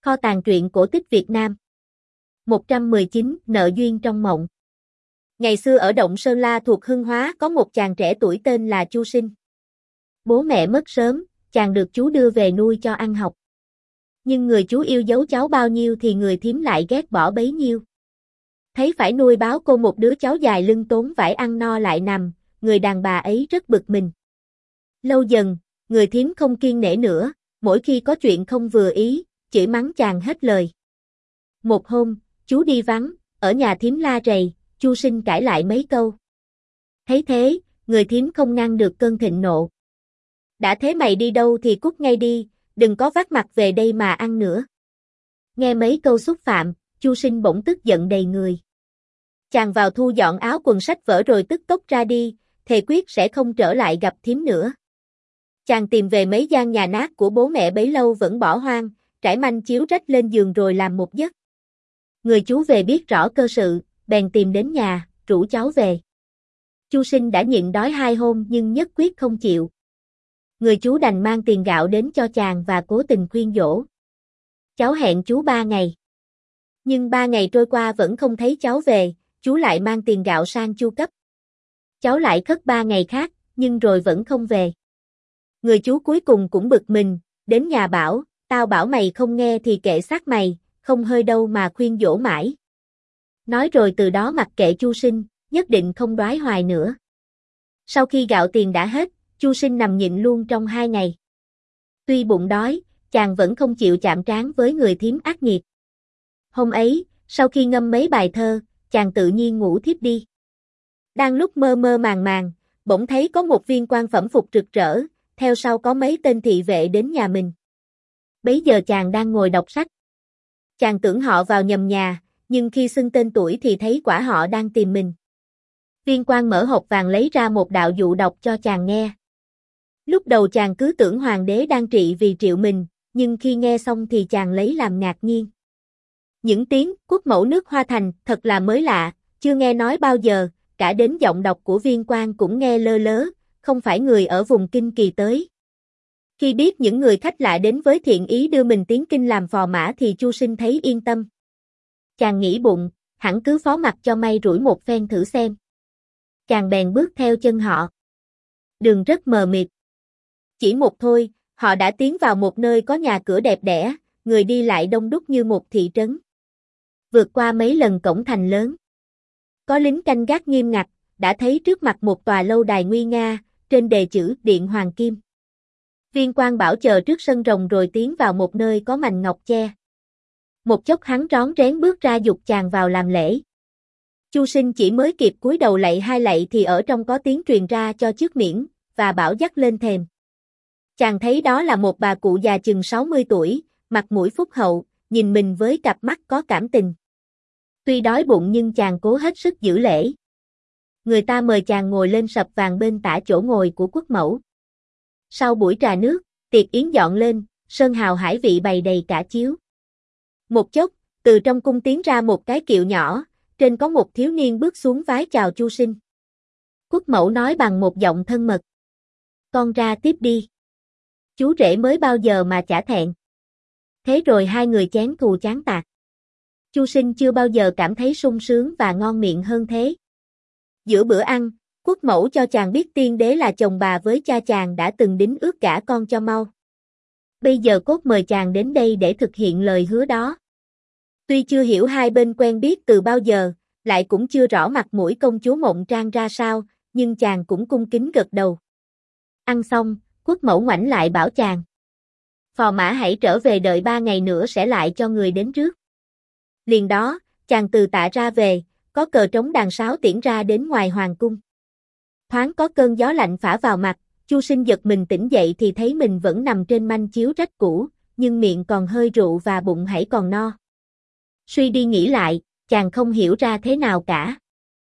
Kho tàng truyện cổ tích Việt Nam. 119. Nợ duyên trong mộng. Ngày xưa ở Động Sơn La thuộc Hưng Hóa có một chàng trẻ tuổi tên là Chu Sinh. Bố mẹ mất sớm, chàng được chú đưa về nuôi cho ăn học. Nhưng người chú yêu dấu cháu bao nhiêu thì người thím lại ghét bỏ bấy nhiêu. Thấy phải nuôi báo cô một đứa cháu dài lưng tốn vải ăn no lại nằm, người đàn bà ấy rất bực mình. Lâu dần, người thím không kiêng nể nữa, mỗi khi có chuyện không vừa ý, chửi mắng chàng hết lời. Một hôm, chú đi vắng, ở nhà thím la rầy, Chu Sinh cãi lại mấy câu. Thấy thế, người thím không ngăn được cơn thịnh nộ. Đã thế mày đi đâu thì cút ngay đi, đừng có vác mặt về đây mà ăn nữa. Nghe mấy câu xúc phạm, Chu Sinh bỗng tức giận đầy người. Chàng vào thu dọn áo quần sách vở rồi tức tốc ra đi, thề quyết sẽ không trở lại gặp thím nữa. Chàng tìm về mấy gian nhà nát của bố mẹ bấy lâu vẫn bỏ hoang, trải manh chiếu rách lên giường rồi làm một giấc. Người chú về biết rõ cơ sự, bèn tìm đến nhà, rủ cháu về. Chu Sinh đã nhịn đói 2 hôm nhưng nhất quyết không chịu. Người chú đành mang tiền gạo đến cho chàng và cố tình khuyên dỗ. Cháu hẹn chú 3 ngày. Nhưng 3 ngày trôi qua vẫn không thấy cháu về, chú lại mang tiền gạo sang chu cấp. Cháu lại khất 3 ngày khác, nhưng rồi vẫn không về. Người chú cuối cùng cũng bực mình, đến nhà bảo, tao bảo mày không nghe thì kệ xác mày, không hơi đâu mà khuyên dỗ mãi. Nói rồi từ đó mặc kệ Chu Sinh, nhất định không đoái hoài nữa. Sau khi gạo tiền đã hết, Chu Sinh nằm nhịn luôn trong 2 ngày. Tuy bụng đói, chàng vẫn không chịu chạm trán với người thím ác nghiệt. Hôm ấy, sau khi ngâm mấy bài thơ, chàng tự nhiên ngủ thiếp đi. Đang lúc mơ mơ màng màng, bỗng thấy có một viên quan phẩm phục rực rỡ, theo sau có mấy tên thị vệ đến nhà mình. Bấy giờ chàng đang ngồi đọc sách. Chàng tưởng họ vào nhầm nhà, nhưng khi xưng tên tuổi thì thấy quả họ đang tìm mình. Viên quan mở hộp vàng lấy ra một đạo dụ đọc cho chàng nghe. Lúc đầu chàng cứ tưởng hoàng đế đang trị vì triệu mình, nhưng khi nghe xong thì chàng lấy làm ngạc nhiên. Những tiếng quốc mẫu nước Hoa Thành thật là mới lạ, chưa nghe nói bao giờ, cả đến giọng đọc của viên quan cũng nghe lơ lớ, không phải người ở vùng Kinh Kỳ tới. Khi biết những người khách lạ đến với thiện ý đưa mình tiến kinh làm phò mã thì Chu Sinh thấy yên tâm. Chàng nghĩ bụng, hẳn cứ phó mặc cho may rủi một phen thử xem. Chàng bèn bước theo chân họ. Đường rất mờ mịt. Chỉ một thôi, họ đã tiến vào một nơi có nhà cửa đẹp đẽ, người đi lại đông đúc như một thị trấn. Vượt qua mấy lần cổng thành lớn. Có lính canh gác nghiêm ngặt, đã thấy trước mặt một tòa lâu đài nguy nga, trên đề chữ Điện Hoàng Kim. Viên quan bảo chờ trước sân rồng rồi tiến vào một nơi có mành ngọc che. Một chốc hắn rón rén bước ra giục chàng vào làm lễ. Chu Sinh chỉ mới kịp cúi đầu lạy 2 lạy thì ở trong có tiếng truyền ra cho trước miễn, và bảo dắt lên thềm. Chàng thấy đó là một bà cụ già chừng 60 tuổi, mặt mũi phúc hậu, nhìn mình với cặp mắt có cảm tình. Tuy đói bụng nhưng chàng cố hết sức giữ lễ. Người ta mời chàng ngồi lên sập vàng bên tả chỗ ngồi của quốc mẫu. Sau buổi trà nước, tiệc yến dọn lên, sơn hào hải vị bày đầy cả chiếu. Một chốc, từ trong cung tiến ra một cái kiệu nhỏ, trên có một thiếu niên bước xuống vái chào Chu Sinh. Quốc mẫu nói bằng một giọng thân mật. Con ra tiếp đi. Chú rể mới bao giờ mà chả thẹn. Thế rồi hai người chén thù chán tạc. Chu Sinh chưa bao giờ cảm thấy sung sướng và ngon miệng hơn thế. Giữa bữa ăn, quốc mẫu cho chàng biết tiên đế là chồng bà với cha chàng đã từng đính ước gả con cho mau. Bây giờ cốt mời chàng đến đây để thực hiện lời hứa đó. Tuy chưa hiểu hai bên quen biết từ bao giờ, lại cũng chưa rõ mặt mũi công chúa Mộng Trang ra sao, nhưng chàng cũng cung kính gật đầu. Ăn xong, quốc mẫu ngoảnh lại bảo chàng. Phò mã hãy trở về đợi 3 ngày nữa sẽ lại cho người đến trước. Liền đó, chàng từ tạ ra về, có cờ trống đàn sáo tiễn ra đến ngoài hoàng cung. Thoáng có cơn gió lạnh phả vào mặt, Chu Sinh giật mình tỉnh dậy thì thấy mình vẫn nằm trên manh chiếu rách cũ, nhưng miệng còn hơi rượu và bụng hãy còn no. Suy đi nghĩ lại, chàng không hiểu ra thế nào cả.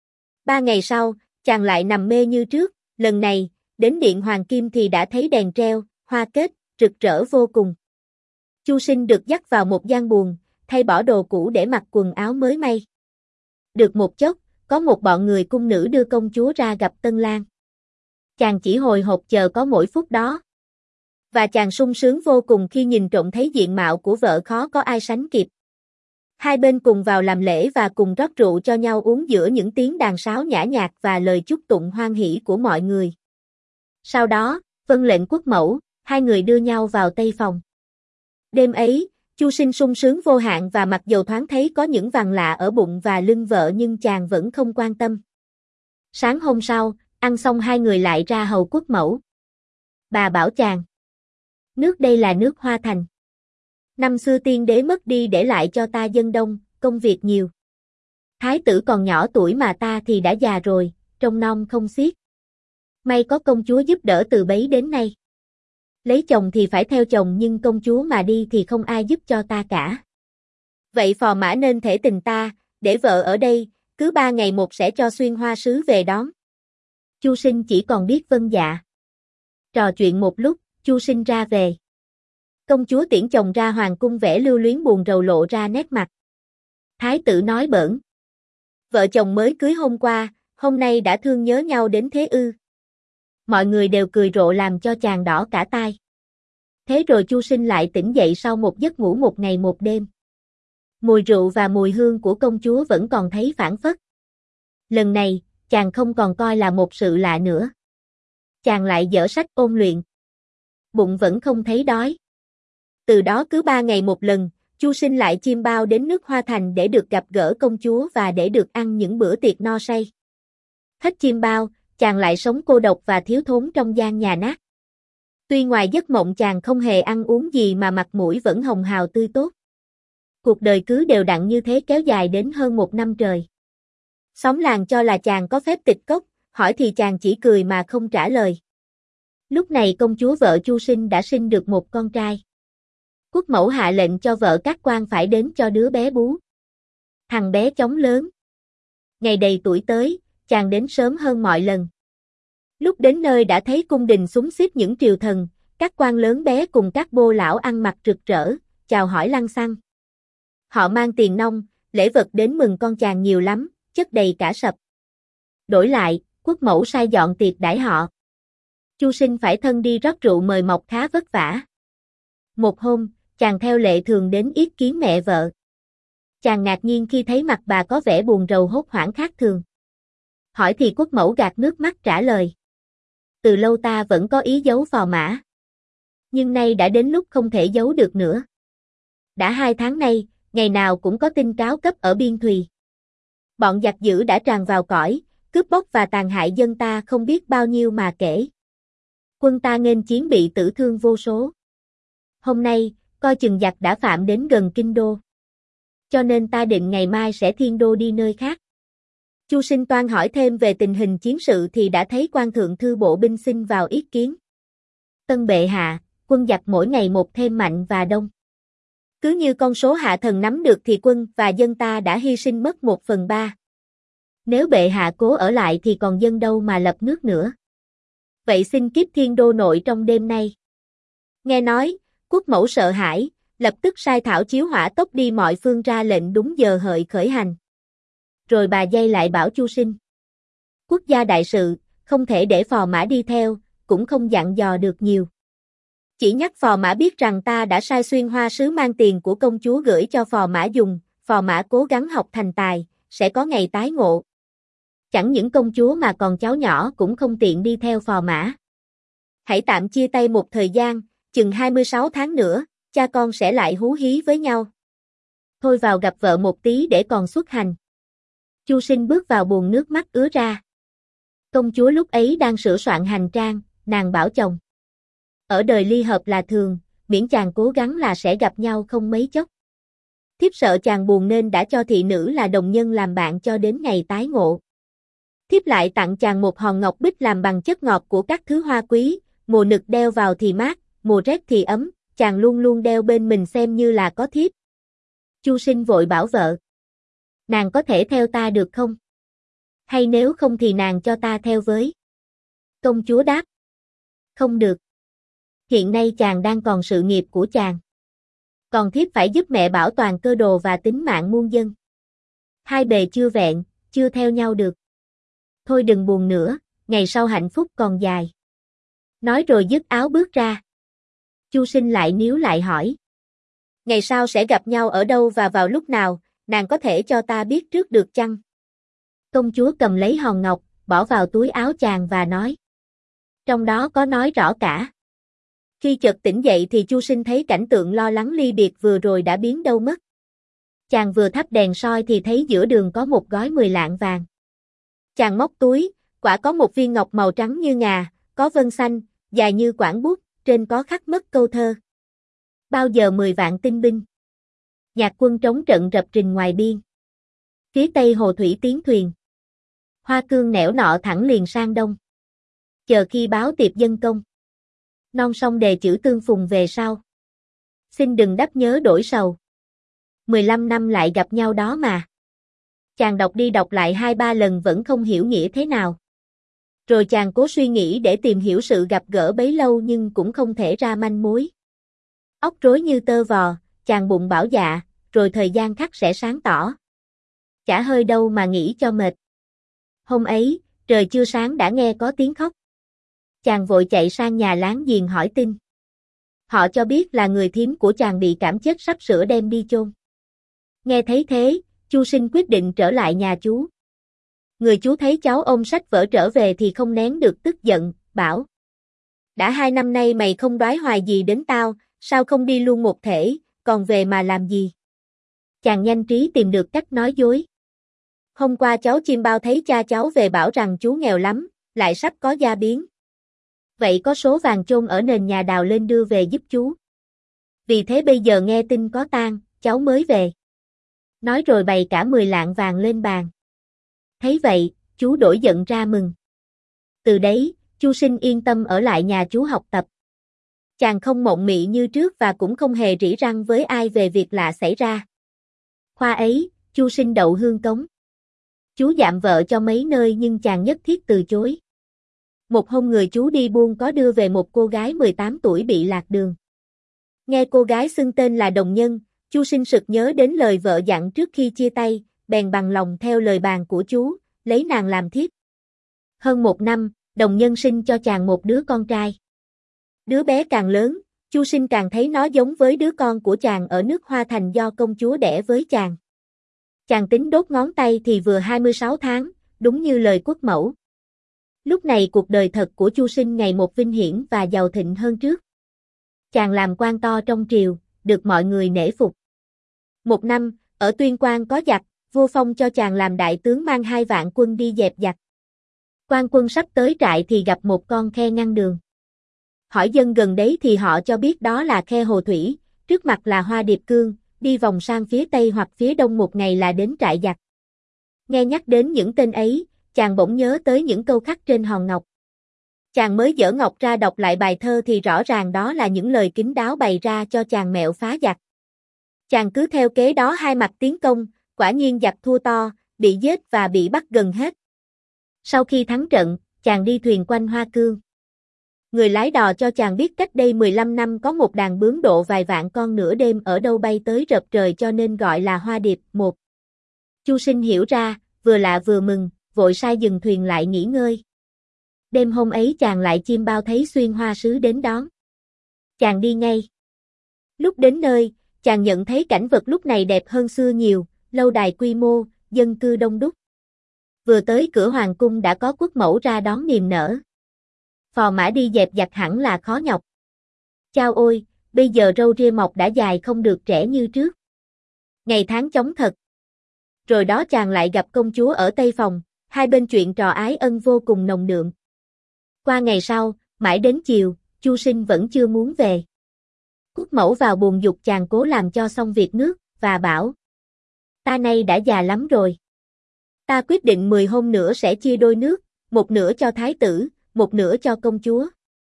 3 ngày sau, chàng lại nằm mê như trước, lần này, đến Điện Hoàng Kim thì đã thấy đèn treo, hoa kết, rực rỡ vô cùng. Chu Sinh được dắt vào một gian buồng, thay bỏ đồ cũ để mặc quần áo mới may. Được một chốc, có một bọn người cung nữ đưa công chúa ra gặp tân lang. Chàng chỉ hồi hộp chờ có mỗi phút đó. Và chàng sung sướng vô cùng khi nhìn trộm thấy diện mạo của vợ khó có ai sánh kịp. Hai bên cùng vào làm lễ và cùng rót rượu cho nhau uống giữa những tiếng đàn sáo nhã nhạc và lời chúc tụng hoan hỷ của mọi người. Sau đó, vâng lệnh quốc mẫu, hai người đưa nhau vào tây phòng. Đêm ấy, Chu Sinh sung sướng vô hạn và mặc dầu thoáng thấy có những vằn lạ ở bụng và lưng vợ nhưng chàng vẫn không quan tâm. Sáng hôm sau, ăn xong hai người lại ra hầu quốc mẫu. Bà bảo chàng, nước đây là nước Hoa Thành. Năm xưa tiên đế mất đi để lại cho ta dân đông, công việc nhiều. Thái tử còn nhỏ tuổi mà ta thì đã già rồi, trông nom không xiết. May có công chúa giúp đỡ từ bấy đến nay. Lấy chồng thì phải theo chồng nhưng công chúa mà đi thì không ai giúp cho ta cả. Vậy phò mã nên thể tình ta, để vợ ở đây, cứ 3 ngày một sẽ cho xuyên hoa sứ về đón. Chu Sinh chỉ còn biết vâng dạ. Trò chuyện một lúc, Chu Sinh ra về. Công chúa tiễn chồng ra hoàng cung vẻ lưu luyến buồn rầu lộ ra nét mặt. Thái tử nói bỡn. Vợ chồng mới cưới hôm qua, hôm nay đã thương nhớ nhau đến thế ư. Mọi người đều cười rộ làm cho chàng đỏ cả tai. Thế rồi Chu Sinh lại tỉnh dậy sau một giấc ngủ một ngày một đêm. Mùi rượu và mùi hương của công chúa vẫn còn thấy phảng phất. Lần này, chàng không còn coi là một sự lạ nữa. Chàng lại dở sách ôn luyện. Bụng vẫn không thấy đói. Từ đó cứ 3 ngày một lần, Chu Sinh lại chiêm bao đến nước Hoa Thành để được gặp gỡ công chúa và để được ăn những bữa tiệc no say. Hết chiêm bao, chàng lại sống cô độc và thiếu thốn trong gian nhà nát. Tuy ngoài giấc mộng chàng không hề ăn uống gì mà mặt mũi vẫn hồng hào tươi tốt. Cuộc đời cứ đều đặn như thế kéo dài đến hơn 1 năm trời. Xóm làng cho là chàng có phép tịch cốc, hỏi thì chàng chỉ cười mà không trả lời. Lúc này công chúa vợ Chu Sinh đã sinh được một con trai. Quốc mẫu hạ lệnh cho vợ các quan phải đến cho đứa bé bú. Thằng bé chóng lớn. Ngày đầy tuổi tới, chàng đến sớm hơn mọi lần. Lúc đến nơi đã thấy cung đình xúm xít những triều thần, các quan lớn bé cùng các bô lão ăn mặc rực rỡ, chào hỏi lăng xăng. Họ mang tiền nong, lễ vật đến mừng con chàng nhiều lắm, chất đầy cả sập. Đổi lại, quốc mẫu sai dọn tiệc đãi họ. Chu Sinh phải thân đi rót rượu mời mọc khá vất vả. Một hôm, chàng theo lệ thường đến yết kiến mẹ vợ. Chàng ngạc nhiên khi thấy mặt bà có vẻ buồn rầu hốt hoảng khác thường. Hỏi thì quốc mẫu gạt nước mắt trả lời. Từ lâu ta vẫn có ý giấu phò mã. Nhưng nay đã đến lúc không thể giấu được nữa. Đã 2 tháng nay, ngày nào cũng có tin cáo cấp ở biên thùy. Bọn giặc dữ đã tràn vào cõi, cướp bóc và tàn hại dân ta không biết bao nhiêu mà kể. Quân ta nghênh chiến bị tử thương vô số. Hôm nay, coi chừng giặc đã phạm đến gần kinh đô. Cho nên ta định ngày mai sẽ thiên đô đi nơi khác. Chu Sinh toan hỏi thêm về tình hình chiến sự thì đã thấy quan thượng thư bộ binh xin vào yết kiến. Tân bệ hạ, quân giặc mỗi ngày một thêm mạnh và đông. Cứ như con số hạ thần nắm được thì quân và dân ta đã hy sinh mất 1/3. Nếu bệ hạ cố ở lại thì còn dân đâu mà lập nước nữa. Vậy xin kiếp thiên đô nội trong đêm nay. Nghe nói, quốc mẫu sợ hãi, lập tức sai thảo chiếu hỏa tốc đi mọi phương ra lệnh đúng giờ hợi khởi hành. Rồi bà dây lại bảo Chu Sinh. Quốc gia đại sự, không thể để phò mã đi theo, cũng không dặn dò được nhiều. Chỉ nhắc phò mã biết rằng ta đã sai xuyên hoa sứ mang tiền của công chúa gửi cho phò mã dùng, phò mã cố gắng học thành tài, sẽ có ngày tái ngộ. Chẳng những công chúa mà còn cháu nhỏ cũng không tiện đi theo phò mã. Hãy tạm chia tay một thời gian, chừng 26 tháng nữa, cha con sẽ lại hú hí với nhau. Thôi vào gặp vợ một tí để còn xuất hành. Chu Sinh bước vào buồng nước mắt ứa ra. Công chúa lúc ấy đang sửa soạn hành trang, nàng bảo chồng. Ở đời ly hợp là thường, miễn chàng cố gắng là sẽ gặp nhau không mấy chốc. Thiếp sợ chàng buồn nên đã cho thị nữ là đồng nhân làm bạn cho đến ngày tái ngộ. Thiếp lại tặng chàng một hòn ngọc bích làm bằng chất ngọt của các thứ hoa quý, mùa nực đeo vào thì mát, mùa rét thì ấm, chàng luôn luôn đeo bên mình xem như là có thiếp. Chu Sinh vội bảo vợ. Nàng có thể theo ta được không? Hay nếu không thì nàng cho ta theo với. Công chúa đáp. Không được. Hiện nay chàng đang còn sự nghiệp của chàng. Còn thiếp phải giúp mẹ bảo toàn cơ đồ và tính mạng muôn dân. Hai bề chưa vẹn, chưa theo nhau được. Thôi đừng buồn nữa, ngày sau hạnh phúc còn dài. Nói rồi dứt áo bước ra. Chu Sinh lại níu lại hỏi. Ngày sau sẽ gặp nhau ở đâu và vào lúc nào, nàng có thể cho ta biết trước được chăng? Công chúa cầm lấy hòn ngọc, bỏ vào túi áo chàng và nói. Trong đó có nói rõ cả. Khi chợt tỉnh dậy thì Chu Sinh thấy cảnh tượng lo lắng ly biệt vừa rồi đã biến đâu mất. Chàng vừa thắp đèn soi thì thấy giữa đường có một gói 10 lạng vàng. Chàng móc túi, quả có một viên ngọc màu trắng như ngà, có vân xanh, dài như quảng bút, trên có khắc mất câu thơ. Bao giờ 10 vạn tinh binh. Nhạc quân trống trận rập rình ngoài biên. Phía tây hồ thủy tiến thuyền. Hoa cương nẻo nọ thẳng liền sang đông. Chờ khi báo tiệp dân công. Non sông đề chữ tương phùng về sau. Xin đừng đắp nhớ đổi sầu. 15 năm lại gặp nhau đó mà. Chàng đọc đi đọc lại 2-3 lần vẫn không hiểu nghĩa thế nào. Rồi chàng cố suy nghĩ để tìm hiểu sự gặp gỡ bấy lâu nhưng cũng không thể ra manh mối. Óc rối như tơ vò, chàng bụng bảo dạ, rồi thời gian khắc sẽ sáng tỏ. Chả hơi đâu mà nghĩ cho mệt. Hôm ấy, trời chưa sáng đã nghe có tiếng khóc. Chàng vội chạy sang nhà láng giềng hỏi tin. Họ cho biết là người thím của chàng bị cảm chết sắp sửa đem đi chôn. Nghe thấy thế, Chu Sinh quyết định trở lại nhà chú. Người chú thấy cháu ôm sách vở trở về thì không nén được tức giận, bảo. Đã 2 năm nay mày không đoái hoài gì đến tao, sao không đi luôn một thể, còn về mà làm gì? Chàng nhanh trí tìm được cách nói dối. Hôm qua cháu chim bao thấy cha cháu về bảo rằng chú nghèo lắm, lại sắp có gia biến. Vậy có số vàng chôn ở nền nhà đào lên đưa về giúp chú. Vì thế bây giờ nghe tin có tang, cháu mới về. Nói rồi bày cả 10 lạng vàng lên bàn. Thấy vậy, chú đổi giận ra mừng. Từ đấy, Chu Sinh yên tâm ở lại nhà chú học tập. Chàng không mộng mị như trước và cũng không hề rỉ răng với ai về việc lạ xảy ra. Khoa ấy, Chu Sinh đậu hương cống. Chú dạm vợ cho mấy nơi nhưng chàng nhất thiết từ chối. Một hôm người chú đi buôn có đưa về một cô gái 18 tuổi bị lạc đường. Nghe cô gái xưng tên là Đồng Nhân, Chu Sinh sực nhớ đến lời vợ dặn trước khi chia tay, bèn bằng lòng theo lời bàn của chú, lấy nàng làm thiếp. Hơn 1 năm, Đồng Nhân sinh cho chàng một đứa con trai. Đứa bé càng lớn, Chu Sinh càng thấy nó giống với đứa con của chàng ở nước Hoa Thành do công chúa đẻ với chàng. Chàng tính đốt ngón tay thì vừa 26 tháng, đúng như lời quốc mẫu. Lúc này cuộc đời thật của Chu Sinh ngày một vinh hiển và giàu thịnh hơn trước. Chàng làm quan to trong triều, được mọi người nể phục. 1 năm, ở Tuyên Quang có giặc, vua phong cho chàng làm đại tướng mang 2 vạn quân đi dẹp giặc. Quan quân sắp tới trại thì gặp một con khe ngăn đường. Hỏi dân gần đấy thì họ cho biết đó là khe Hồ Thủy, trước mặt là Hoa Điệp Cương, đi vòng sang phía tây hoặc phía đông một ngày là đến trại giặc. Nghe nhắc đến những tên ấy, chàng bỗng nhớ tới những câu khắc trên hòn ngọc. Chàng mới dở ngọc ra đọc lại bài thơ thì rõ ràng đó là những lời kín đáo bày ra cho chàng mẹo phá giặc. Chàng cứ theo kế đó hai mặt tiến công, quả nhiên giặc thua to, bị giết và bị bắt gần hết. Sau khi thắng trận, chàng đi thuyền quanh Hoa Cương. Người lái đò cho chàng biết cách đây 15 năm có một đàn bướm độ vài vạn con nửa đêm ở đâu bay tới rợp trời cho nên gọi là Hoa Điệp. Một. Chu Sinh hiểu ra, vừa lạ vừa mừng, vội sai dừng thuyền lại nghỉ ngơi. Đêm hôm ấy chàng lại chim bao thấy xuyên hoa sứ đến đón. Chàng đi ngay. Lúc đến nơi, chàng nhận thấy cảnh vật lúc này đẹp hơn xưa nhiều, lâu đài quy mô, dân cư đông đúc. Vừa tới cửa hoàng cung đã có quốc mẫu ra đón niềm nở. Phò mã đi dẹp giặc hẳn là khó nhọc. Chao ôi, bây giờ râu ria mọc đã dài không được trẻ như trước. Ngày tháng chóng thật. Rồi đó chàng lại gặp công chúa ở Tây Phòng, hai bên chuyện trò ái ân vô cùng nồng đượm. Qua ngày sau, mãi đến chiều, Chu Sinh vẫn chưa muốn về. Quốc mẫu vào buồn giục chàng cố làm cho xong việc nước, và bảo. Ta nay đã già lắm rồi. Ta quyết định 10 hôm nữa sẽ chia đôi nước, một nửa cho thái tử, một nửa cho công chúa.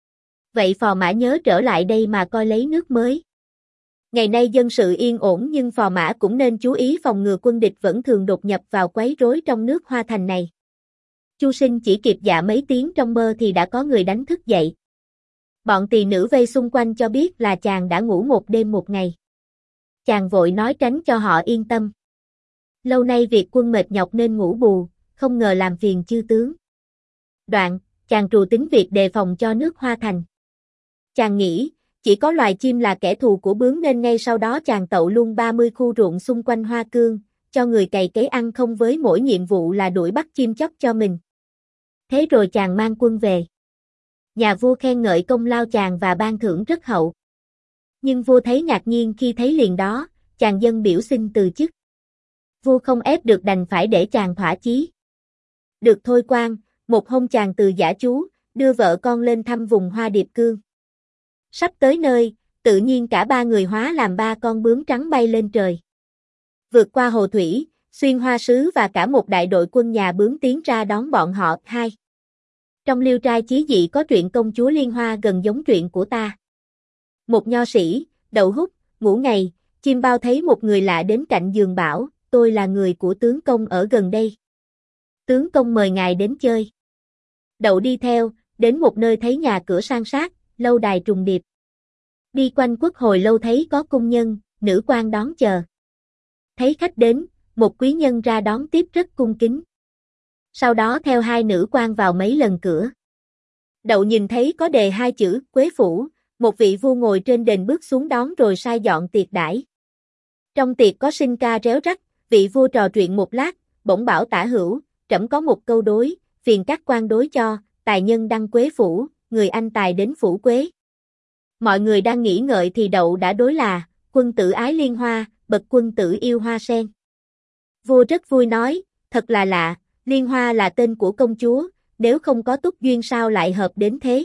Vậy phò mã nhớ trở lại đây mà coi lấy nước mới. Ngày nay dân sự yên ổn nhưng phò mã cũng nên chú ý phòng ngừa quân địch vẫn thường đột nhập vào quấy rối trong nước Hoa Thành này. Chu Sinh chỉ kịp dạ mấy tiếng trong mơ thì đã có người đánh thức dậy. Bọn tỳ nữ vây xung quanh cho biết là chàng đã ngủ 1 đêm 1 ngày. Chàng vội nói tránh cho họ yên tâm. Lâu nay việc quân mệt nhọc nên ngủ bù, không ngờ làm phiền chư tướng. Đoạn, chàng trù tính việc đề phòng cho nước Hoa Thành. Chàng nghĩ, chỉ có loài chim là kẻ thù của bướm nên ngay sau đó chàng tậu luôn 30 khu ruộng xung quanh hoa cương, cho người cày cấy ăn không với mỗi nhiệm vụ là đuổi bắt chim chóc cho mình. Thế rồi chàng mang quân về. Nhà vua khen ngợi công lao chàng và ban thưởng rất hậu. Nhưng vua thấy ngạc nhiên khi thấy liền đó, chàng dâng biểu xin từ chức. Vua không ép được đành phải để chàng thỏa chí. Được thôi quan, một hôm chàng từ giả chú, đưa vợ con lên thăm vùng hoa điệp cương. Sắp tới nơi, tự nhiên cả ba người hóa làm ba con bướm trắng bay lên trời. Vượt qua hồ thủy, xuyên hoa sứ và cả một đại đội quân nhà bướm tiến ra đón bọn họ. 2. Trong Liêu Trai Chí Dị có truyện công chúa Liên Hoa gần giống truyện của ta. Một nho sĩ, đậu hút, ngủ ngày, chim bao thấy một người lạ đến cạnh giường bảo, tôi là người của tướng công ở gần đây. Tướng công mời ngài đến chơi. Đậu đi theo, đến một nơi thấy nhà cửa san sát, lâu đài trùng điệp. Đi quanh quất hồi lâu thấy có cung nhân, nữ quan đón chờ. Thấy khách đến, một quý nhân ra đón tiếp rất cung kính. Sau đó theo hai nữ quan vào mấy lần cửa. Đậu nhìn thấy có đề hai chữ, Quế Phủ, một vị vua ngồi trên đền bước xuống đón rồi sai dọn tiệc đãi. Trong tiệc có sinh ca réo rắt, vị vua trò chuyện một lát, bỗng bảo tả hữu, trẫm có một câu đối, phiền các quan đối cho, tài nhân đăng Quế Phủ, người anh tài đến phủ Quế. Mọi người đang nghĩ ngợi thì Đậu đã đối là, quân tử ái liên hoa, bậc quân tử yêu hoa sen. Vua rất vui nói, thật là lạ, Liên Hoa là tên của công chúa, nếu không có túc duyên sao lại hợp đến thế.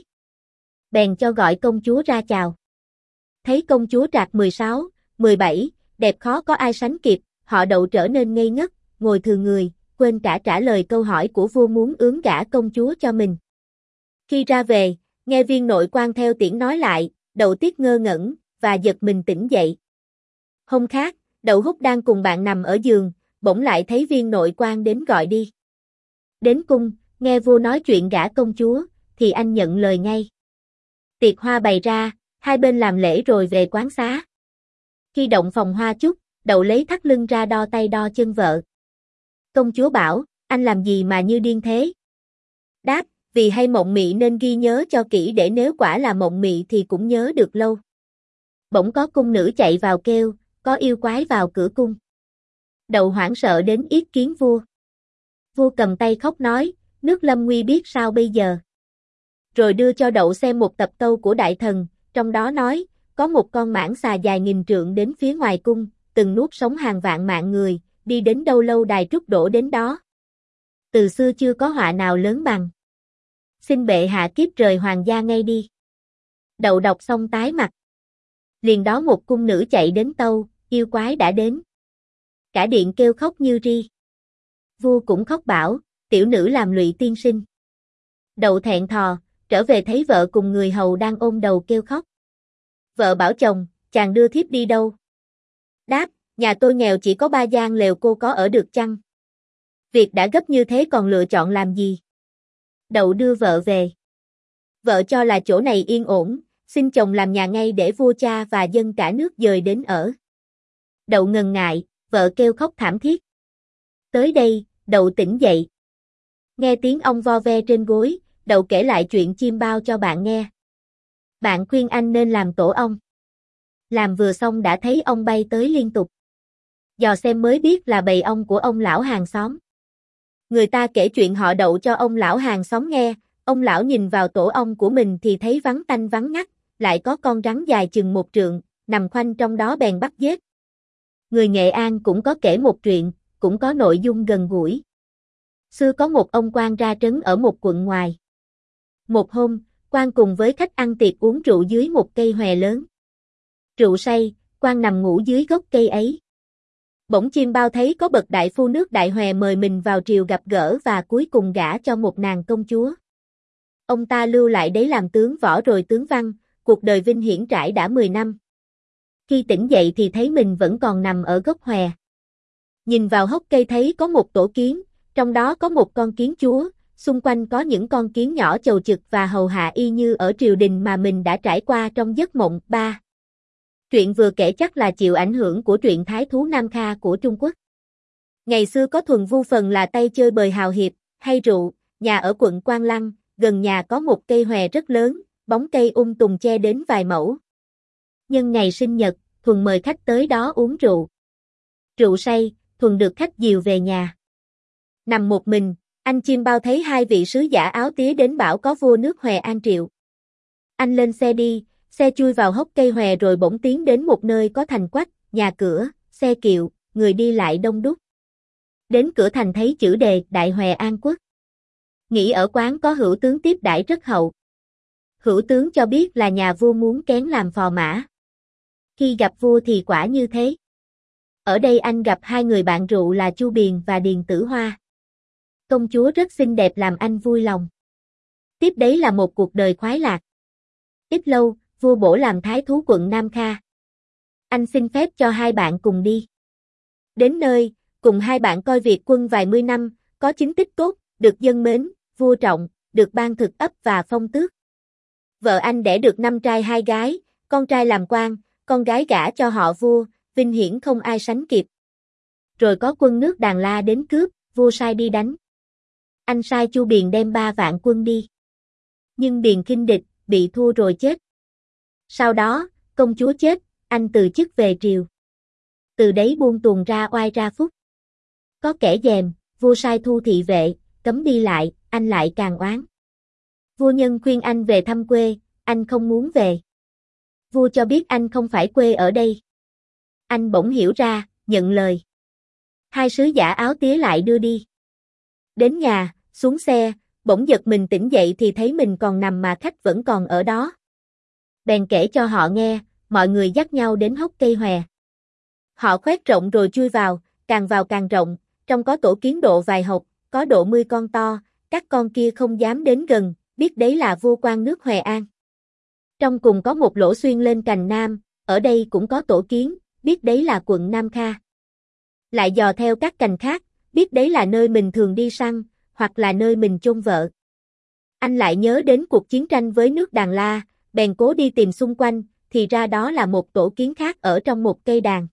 Bèn cho gọi công chúa ra chào. Thấy công chúa trạc 16, 17, đẹp khó có ai sánh kịp, họ Đậu trở nên ngây ngất, ngồi thừa người, quên cả trả lời câu hỏi của vua muốn ướm gả công chúa cho mình. Khi ra về, nghe viên nội quan theo tiễn nói lại, Đậu tiếc ngơ ngẩn, và giật mình tỉnh dậy. Hôm khác, Đậu hút đang cùng bạn nằm ở giường, bỗng lại thấy viên nội quan đến gọi đi. Đến cung, nghe vua nói chuyện gả công chúa, thì anh nhận lời ngay. Tiệc hoa bày ra, hai bên làm lễ rồi về quán xá. Khi động phòng hoa chút, Đậu lấy thắt lưng ra đo tay đo chân vợ. Công chúa bảo, anh làm gì mà như điên thế? Đáp, vì hay mộng mị nên ghi nhớ cho kỹ để nếu quả là mộng mị thì cũng nhớ được lâu. Bỗng có cung nữ chạy vào kêu, có yêu quái vào cửa cung. Đậu hoảng sợ đến yết kiến vua. Vua cầm tay khóc nói, nước lâm nguy biết sao bây giờ. Rồi đưa cho Đậu xem một tập tâu của đại thần, trong đó nói, có một con mãng xà dài nghìn trượng đến phía ngoài cung, từng nuốt sống hàng vạn mạng người, đi đến đâu lâu đài trút đổ đến đó. Từ xưa chưa có họa nào lớn bằng. Xin bệ hạ kiếp rời hoàng gia ngay đi. Đậu đọc xong tái mặt. Liền đó một cung nữ chạy đến tâu, yêu quái đã đến. Cả điện kêu khóc như ri. Vua cũng khóc bảo, tiểu nữ làm lụy tiên sinh. Đậu thẹn thò, trở về thấy vợ cùng người hầu đang ôm đầu kêu khóc. Vợ bảo chồng, chàng đưa thiếp đi đâu? Đáp, nhà tôi nghèo chỉ có 3 gian lều cô có ở được chăng? Việc đã gấp như thế còn lựa chọn làm gì? Đậu đưa vợ về. Vợ cho là chỗ này yên ổn, xin chồng làm nhà ngay để vua cha và dân cả nước dời đến ở. Đậu ngần ngại, vợ kêu khóc thảm thiết. Tới đây, Đậu tỉnh dậy. Nghe tiếng ong vo ve trên gối, Đậu kể lại chuyện chim bao cho bạn nghe. Bạn khuyên anh nên làm tổ ong. Làm vừa xong đã thấy ong bay tới liên tục. Dò xem mới biết là bầy ong của ông lão hàng xóm. Người ta kể chuyện họ Đậu cho ông lão hàng xóm nghe, ông lão nhìn vào tổ ong của mình thì thấy vắng tanh vắng ngắt, lại có con rắn dài chừng 1 trượng, nằm khoanh trong đó bèn bắt giết. Người Nghệ An cũng có kể một chuyện, cũng có nội dung gần gũi. Xưa có một ông quan ra trấn ở một quận ngoài. Một hôm, quan cùng với khách ăn tiệc uống rượu dưới một cây hòe lớn. Rượu say, quan nằm ngủ dưới gốc cây ấy. Bỗng chim bao thấy có bậc đại phu nước Đại Hòe mời mình vào triều gặp gỡ và cuối cùng gả cho một nàng công chúa. Ông ta lưu lại đấy làm tướng võ rồi tướng văn, cuộc đời vinh hiển trải đã 10 năm. Khi tỉnh dậy thì thấy mình vẫn còn nằm ở gốc hòe. Nhìn vào hốc cây thấy có một tổ kiến, trong đó có một con kiến chúa, xung quanh có những con kiến nhỏ chầu chực và hầu hạ y như ở triều đình mà mình đã trải qua trong giấc mộng. 3. Truyện vừa kể chắc là chịu ảnh hưởng của truyện Thái Thú Nam Kha của Trung Quốc. Ngày xưa có thuần vu phần là tay chơi bời hào hiệp, hay rượu, nhà ở quận Quang Lăng, gần nhà có một cây hòe rất lớn, bóng cây tùng che đến vài mẫu. Nhân ngày sinh nhật, Thuần mời khách tới đó uống rượu. Rượu say, Thuần được khách dìu về nhà. Nằm một mình, anh chim bao thấy hai vị sứ giả áo tía đến bảo có vua nước Hòe An triệu. Anh lên xe đi, xe chui vào hốc cây hòe rồi bỗng tiến đến một nơi có thành quách, nhà cửa, xe kiệu, người đi lại đông đúc. Đến cửa thành thấy chữ đề Đại Hòe An Quốc. Nghĩ ở quán có hữu tướng tiếp đãi rất hậu. Hữu tướng cho biết là nhà vua muốn kén làm phò mã. Khi gặp vua thì quả như thế. Ở đây anh gặp hai người bạn rượu là Chu Biền và Điền Tử Hoa. Công chúa rất xinh đẹp làm anh vui lòng. Tiếp đấy là một cuộc đời khoái lạc. Ít lâu, vua bổ làm thái thú quận Nam Kha. Anh xin phép cho hai bạn cùng đi. Đến nơi, cùng hai bạn coi việc quân vài mươi năm, có chính tích cốt, được dân mến, vua trọng, được ban thực ấp và phong tước. Vợ anh đẻ được 5 trai 2 gái, con trai làm quan, con gái gả cho họ vua, vinh hiển không ai sánh kịp. Rồi có quân nước Đàn La đến cướp, vua sai đi đánh. Anh sai Chu Biền đem 3 vạn quân đi. Nhưng Biền khinh địch, bị thua rồi chết. Sau đó, công chúa chết, anh từ chức về triều. Từ đấy buông tuồng ra oai ra phúc. Có kẻ dèm, vua sai thu thị vệ, cấm đi lại, anh lại càng oán. Vua nhân khuyên anh về thăm quê, anh không muốn về. Vua cho biết anh không phải quê ở đây. Anh bỗng hiểu ra, nhận lời. Hai sứ giả áo tía lại đưa đi. Đến nhà, xuống xe, bỗng giật mình tỉnh dậy thì thấy mình còn nằm mà khách vẫn còn ở đó. Bèn kể cho họ nghe, mọi người dắt nhau đến hốc cây hòe. Họ khoét rộng rồi chui vào càng rộng, trong có tổ kiến độ vài hộc, có độ 10 con to, các con kia không dám đến gần, biết đấy là vua quan nước Hòe An. Trong cùng có một lỗ xuyên lên cành nam, ở đây cũng có tổ kiến, biết đấy là quận Nam Kha. Lại dò theo các cành khác, biết đấy là nơi mình thường đi săn, hoặc là nơi mình chôn vợ. Anh lại nhớ đến cuộc chiến tranh với nước Đàn La, bèn cố đi tìm xung quanh, thì ra đó là một tổ kiến khác ở trong một cây đàn.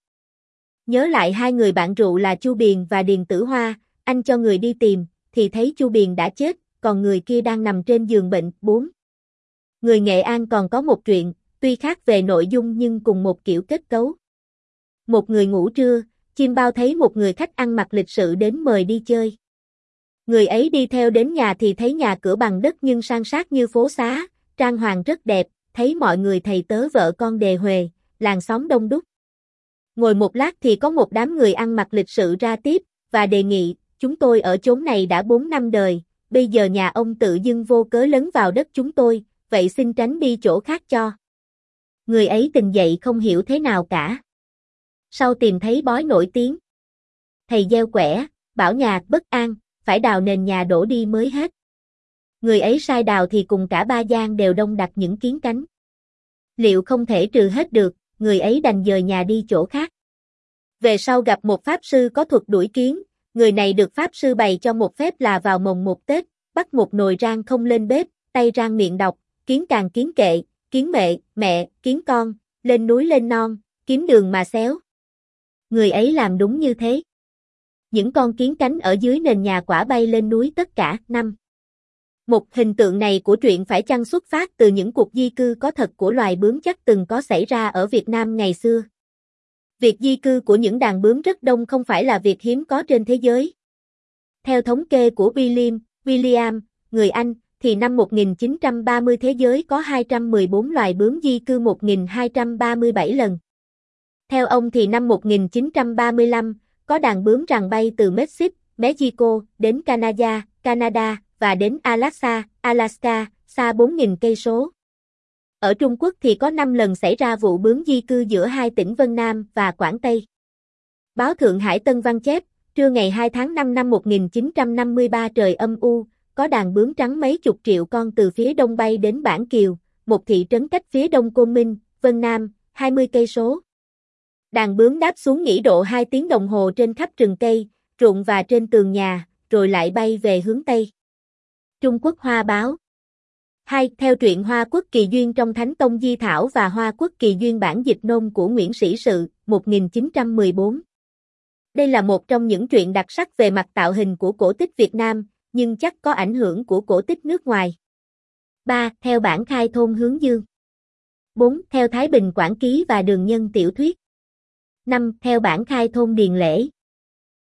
Nhớ lại hai người bạn rượu là Chu Biền và Điền Tử Hoa, anh cho người đi tìm, thì thấy Chu Biền đã chết, còn người kia đang nằm trên giường bệnh. 4. Người Nghệ An còn có một truyện, tuy khác về nội dung nhưng cùng một kiểu kết cấu. Một người ngủ trưa, chim bao thấy một người khách ăn mặc lịch sự đến mời đi chơi. Người ấy đi theo đến nhà thì thấy nhà cửa bằng đất nhưng san sát như phố xá, trang hoàng rất đẹp, thấy mọi người thầy tớ vợ con đề huề, làng xóm đông đúc. Ngồi một lát thì có một đám người ăn mặc lịch sự ra tiếp, và đề nghị, chúng tôi ở chốn này đã 4 năm đời, bây giờ nhà ông tự dưng vô cớ lấn vào đất chúng tôi, vậy xin tránh đi chỗ khác cho. Người ấy tỉnh dậy không hiểu thế nào cả. Sau tìm thấy bói nổi tiếng. Thầy gieo quẻ, bảo nhà bất an, phải đào nền nhà đổ đi mới hết. Người ấy sai đào thì cùng cả ba gian đều đông đặt những kiến cánh. Liệu không thể trừ hết được, người ấy đành dời nhà đi chỗ khác. Về sau gặp một pháp sư có thuật đuổi kiến, người này được pháp sư bày cho một phép là vào mồng một Tết, bắt một nồi rang không lên bếp, tay rang miệng đọc, kiến càng kiến kệ, kiến mẹ, mẹ, kiến con, lên núi lên non, kiếm đường mà xéo. Người ấy làm đúng như thế. Những con kiến cánh ở dưới nền nhà quả bay lên núi tất cả. 5. Một hình tượng này của truyện phải chăng xuất phát từ những cuộc di cư có thật của loài bướm chắc từng có xảy ra ở Việt Nam ngày xưa. Việc di cư của những đàn bướm rất đông không phải là việc hiếm có trên thế giới. Theo thống kê của William, người Anh, thì năm 1930 thế giới có 214 loài bướm di cư 1237 lần. Theo ông thì năm 1935, có đàn bướm rằng bay từ Mexico đến Canada và đến Alaska, xa 4.000 cây số. Ở Trung Quốc thì có 5 lần xảy ra vụ bướm di cư giữa hai tỉnh Vân Nam và Quảng Tây. Báo Thượng Hải Tân Văn chép, trưa ngày 2 tháng 5 năm 1953 trời âm u, có đàn bướm trắng mấy chục triệu con từ phía đông bay đến Bản Kiều, một thị trấn cách phía đông Côn Minh, Vân Nam, 20 cây số. Đàn bướm đáp xuống nghỉ độ 2 tiếng đồng hồ trên khắp rừng cây, ruộng và trên tường nhà, rồi lại bay về hướng Tây. Trung Quốc Hoa báo 2. Theo truyện Hoa Quốc Kỳ Duyên trong Thánh Tông Di Thảo và Hoa Quốc Kỳ Duyên bản dịch nôm của Nguyễn Sĩ Sự, 1914. Đây là một trong những truyện đặc sắc về mặt tạo hình của cổ tích Việt Nam, nhưng chắc có ảnh hưởng của cổ tích nước ngoài. 3. Theo bản khai thôn hướng dương. 4. Theo Thái Bình Quảng Ký và Đường Nhân Tiểu Thuyết. 5. Theo bản khai thôn điền lễ.